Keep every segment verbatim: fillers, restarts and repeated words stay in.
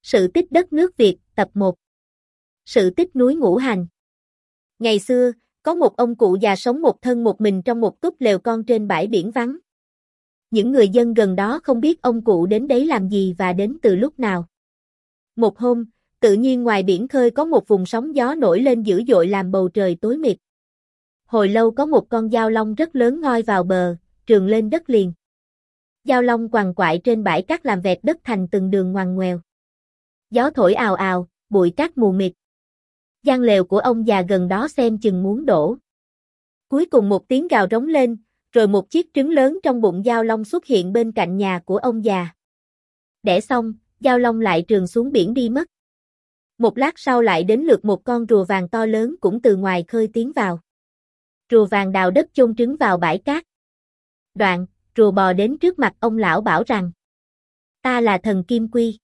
Sự tích đất nước Việt, tập một. Sự tích núi Ngũ Hành. Ngày xưa, có một ông cụ già sống một thân một mình trong một túp lều con trên bãi biển vắng. Những người dân gần đó không biết ông cụ đến đấy làm gì và đến từ lúc nào. Một hôm, tự nhiên ngoài biển khơi có một vùng sóng gió nổi lên dữ dội làm bầu trời tối mịt. Hồi lâu có một con dao long rất lớn ngoi vào bờ, trườn lên đất liền. Dao long quằn quại trên bãi cát làm vẹt đất thành từng đường ngoằn ngoèo. Gió thổi ào ào, bụi cát mù mịt. Gian lều của ông già gần đó xem chừng muốn đổ. Cuối cùng một tiếng gào rống lên, rồi một chiếc trứng lớn trong bụng dao long xuất hiện bên cạnh nhà của ông già. Đẻ xong, dao long lại trườn xuống biển đi mất. Một lát sau lại đến lượt một con rùa vàng to lớn cũng từ ngoài khơi tiến vào. Rùa vàng đào đất chôn trứng vào bãi cát. Đoạn, rùa bò đến trước mặt ông lão bảo rằng: "Ta là thần Kim Quy.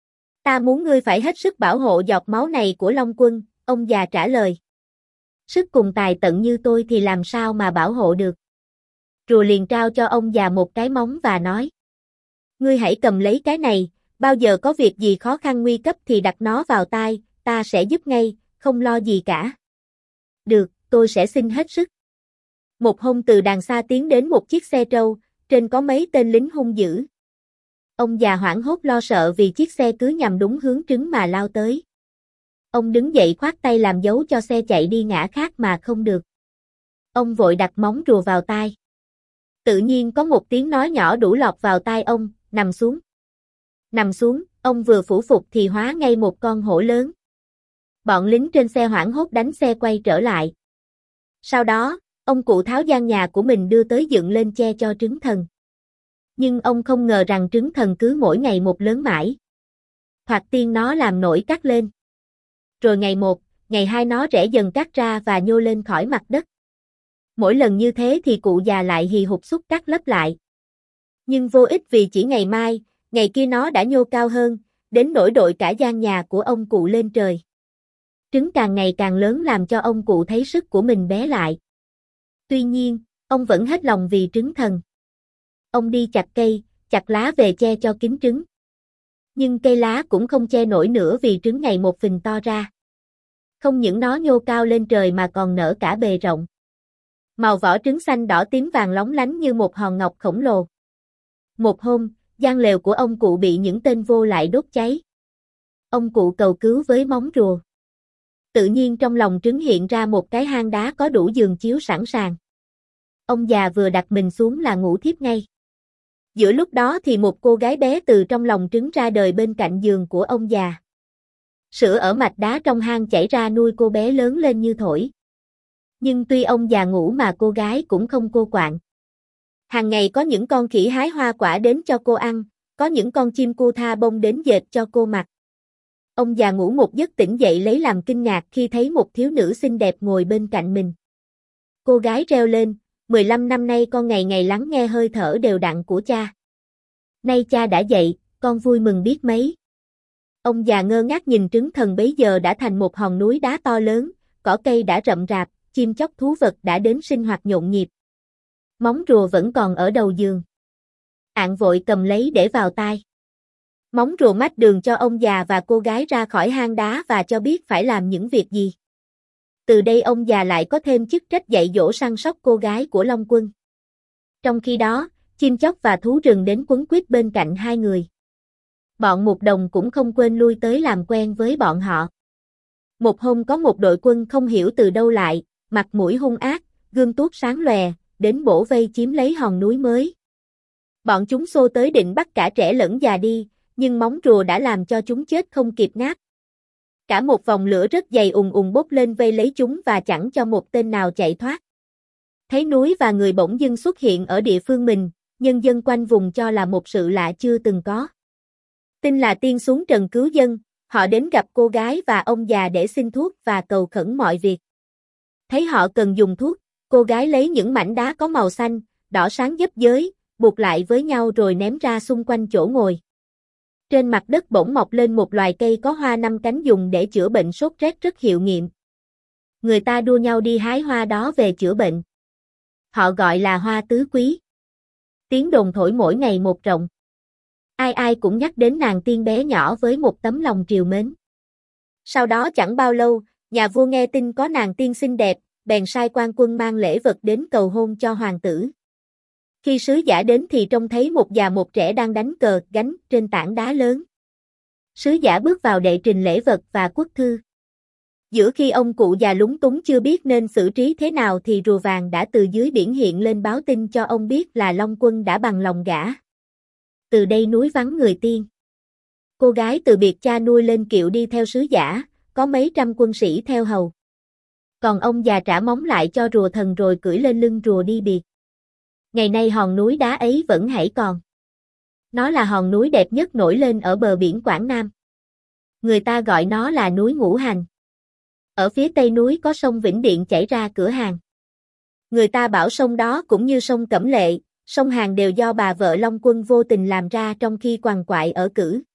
Ta muốn ngươi phải hết sức bảo hộ giọt máu này của Long Quân." Ông già trả lời: "Sức cùng tài tận như tôi thì làm sao mà bảo hộ được." Rùa liền trao cho ông già một cái móng và nói: "Ngươi hãy cầm lấy cái này, bao giờ có việc gì khó khăn nguy cấp thì đặt nó vào tai, ta sẽ giúp ngay, không lo gì cả." "Được, tôi sẽ xin hết sức." Một hôm từ đàng xa tiến đến một chiếc xe trâu, trên có mấy tên lính hung dữ. Ông già hoảng hốt lo sợ vì chiếc xe cứ nhằm đúng hướng trứng mà lao tới. Ông đứng dậy khoát tay làm dấu cho xe chạy đi ngã khác mà không được. Ông vội đặt móng rùa vào tai. Tự nhiên có một tiếng nói nhỏ đủ lọt vào tai ông: "Nằm xuống." Nằm xuống, ông vừa phủ phục thì hóa ngay một con hổ lớn. Bọn lính trên xe hoảng hốt đánh xe quay trở lại. Sau đó, ông cụ tháo gian nhà của mình đưa tới dựng lên che cho trứng thần. Nhưng ông không ngờ rằng trứng thần cứ mỗi ngày một lớn mãi. Thoạt tiên nó làm nổi cát lên. Rồi ngày một, ngày hai nó rẽ dần cát ra và nhô lên khỏi mặt đất. Mỗi lần như thế thì cụ già lại hì hục xúc cát lấp lại. Nhưng vô ích vì chỉ ngày mai, ngày kia nó đã nhô cao hơn, đến nỗi đội cả gian nhà của ông cụ lên trời. Trứng càng ngày càng lớn làm cho ông cụ thấy sức của mình bé lại. Tuy nhiên, ông vẫn hết lòng vì trứng thần. Ông đi chặt cây, chặt lá về che cho kín trứng. Nhưng cây lá cũng không che nổi nữa vì trứng ngày một phình to ra. Không những nó nhô cao lên trời mà còn nở cả bề rộng. Màu vỏ trứng xanh đỏ tím vàng lóng lánh như một hòn ngọc khổng lồ. Một hôm, gian lều của ông cụ bị những tên vô lại đốt cháy. Ông cụ cầu cứu với móng rùa. Tự nhiên trong lòng trứng hiện ra một cái hang đá có đủ giường chiếu sẵn sàng. Ông già vừa đặt mình xuống là ngủ thiếp ngay. Giữa lúc đó thì một cô gái bé từ trong lòng trứng ra đời bên cạnh giường của ông già. Sữa ở mạch đá trong hang chảy ra nuôi cô bé lớn lên như thổi. Nhưng tuy ông già ngủ mà cô gái cũng không cô quạng. Hàng ngày có những con khỉ hái hoa quả đến cho cô ăn, có những con chim cu tha bông đến dệt cho cô mặc. Ông già ngủ một giấc tỉnh dậy lấy làm kinh ngạc khi thấy một thiếu nữ xinh đẹp ngồi bên cạnh mình. Cô gái reo lên: mười lăm năm nay con ngày ngày lắng nghe hơi thở đều đặn của cha. Nay cha đã dậy, con vui mừng biết mấy. Ông già ngơ ngác nhìn trứng thần bấy giờ đã thành một hòn núi đá to lớn, cỏ cây đã rậm rạp, chim chóc thú vật đã đến sinh hoạt nhộn nhịp. Móng rùa vẫn còn ở đầu giường. Ạng vội cầm lấy để vào tai. Móng rùa mách đường cho ông già và cô gái ra khỏi hang đá và cho biết phải làm những việc gì. Từ đây ông già lại có thêm chức trách dạy dỗ săn sóc cô gái của Long Quân. Trong khi đó, chim chóc và thú rừng đến quấn quýt bên cạnh hai người. Bọn Mục Đồng cũng không quên lui tới làm quen với bọn họ. Một hôm có một đội quân không hiểu từ đâu lại, mặt mũi hung ác, gươm tuốt sáng lòe, đến bổ vây chiếm lấy hòn núi mới. Bọn chúng xô tới định bắt cả trẻ lẫn già đi, nhưng móng rùa đã làm cho chúng chết không kịp ngáp. Cả một vòng lửa rất dày ùn ùn bốc lên vây lấy chúng và chẳng cho một tên nào chạy thoát. Thấy núi và người bỗng dưng xuất hiện ở địa phương mình, nhân dân quanh vùng cho là một sự lạ chưa từng có. Tin là tiên xuống trần cứu dân, họ đến gặp cô gái và ông già để xin thuốc và cầu khẩn mọi việc. Thấy họ cần dùng thuốc, cô gái lấy những mảnh đá có màu xanh, đỏ sáng dấp giới, buộc lại với nhau rồi ném ra xung quanh chỗ ngồi. Trên mặt đất bỗng mọc lên một loài cây có hoa năm cánh dùng để chữa bệnh sốt rét rất hiệu nghiệm. Người ta đua nhau đi hái hoa đó về chữa bệnh. Họ gọi là hoa tứ quý. Tiếng đồn thổi mỗi ngày một rộng. Ai ai cũng nhắc đến nàng tiên bé nhỏ với một tấm lòng trìu mến. Sau đó chẳng bao lâu, nhà vua nghe tin có nàng tiên xinh đẹp, bèn sai quan quân mang lễ vật đến cầu hôn cho hoàng tử. Khi sứ giả đến thì trông thấy một già một trẻ đang đánh cờ gánh trên tảng đá lớn. Sứ giả bước vào đệ trình lễ vật và quốc thư. Giữa khi ông cụ già lúng túng chưa biết nên xử trí thế nào thì rùa vàng đã từ dưới biển hiện lên báo tin cho ông biết là Long Quân đã bằng lòng gả. Từ đây núi vắng người tiên. Cô gái từ biệt cha nuôi lên kiệu đi theo sứ giả, có mấy trăm quân sĩ theo hầu. Còn ông già trả móng lại cho rùa thần rồi cưỡi lên lưng rùa đi biệt. Ngày nay hòn núi đá ấy vẫn hãy còn. Nó là hòn núi đẹp nhất nổi lên ở bờ biển Quảng Nam. Người ta gọi nó là núi Ngũ Hành. Ở phía tây núi có sông Vĩnh Điện chảy ra cửa hàng. Người ta bảo sông đó cũng như sông Cẩm Lệ, sông Hàn đều do bà vợ Long Quân vô tình làm ra trong khi quằn quại ở cử.